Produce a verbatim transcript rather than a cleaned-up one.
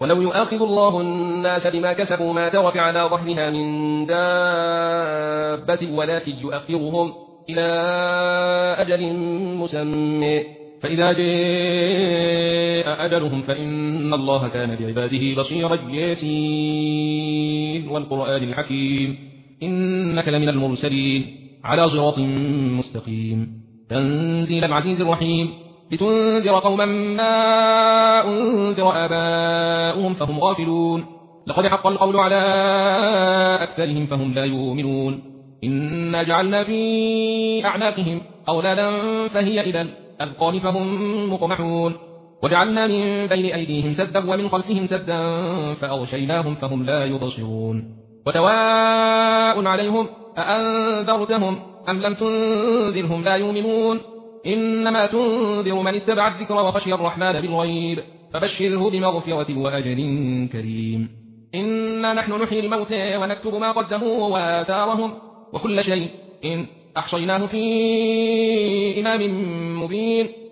ولو يؤاخذ الله الناس بما كسبوا ما ترك على ظهرها من دابة ولكن يؤخرهم إلى أجل مسمى فإذا جاء أجلهم فإن الله كان بعباده بصيرا ياسين والقرآن الحكيم إنك لمن المرسلين على صراط مستقيم تنزيل العزيز الرحيم لتنذر قوما ما أنذر آباؤهم فهم غافلون لقد حق القول على أكثرهم فهم لا يؤمنون إنا جعلنا في أعناقهم أولادا فهي إلى الأذقان فهم مقمحون وجعلنا من بين أيديهم سدا ومن خلفهم سدا فأغشيناهم فهم لا يبصرون وسواء عليهم أأنذرتهم أم لم تنذرهم لا يؤمنون إنما تنذر من اتبع الذكر وخشي الرحمن بالغيب فبشره بمغفرة وأجر كريم إنا نحن نحيي الموتى ونكتب ما قدموا وآثارهم وكل شيء إن أحصيناه في إمام مبين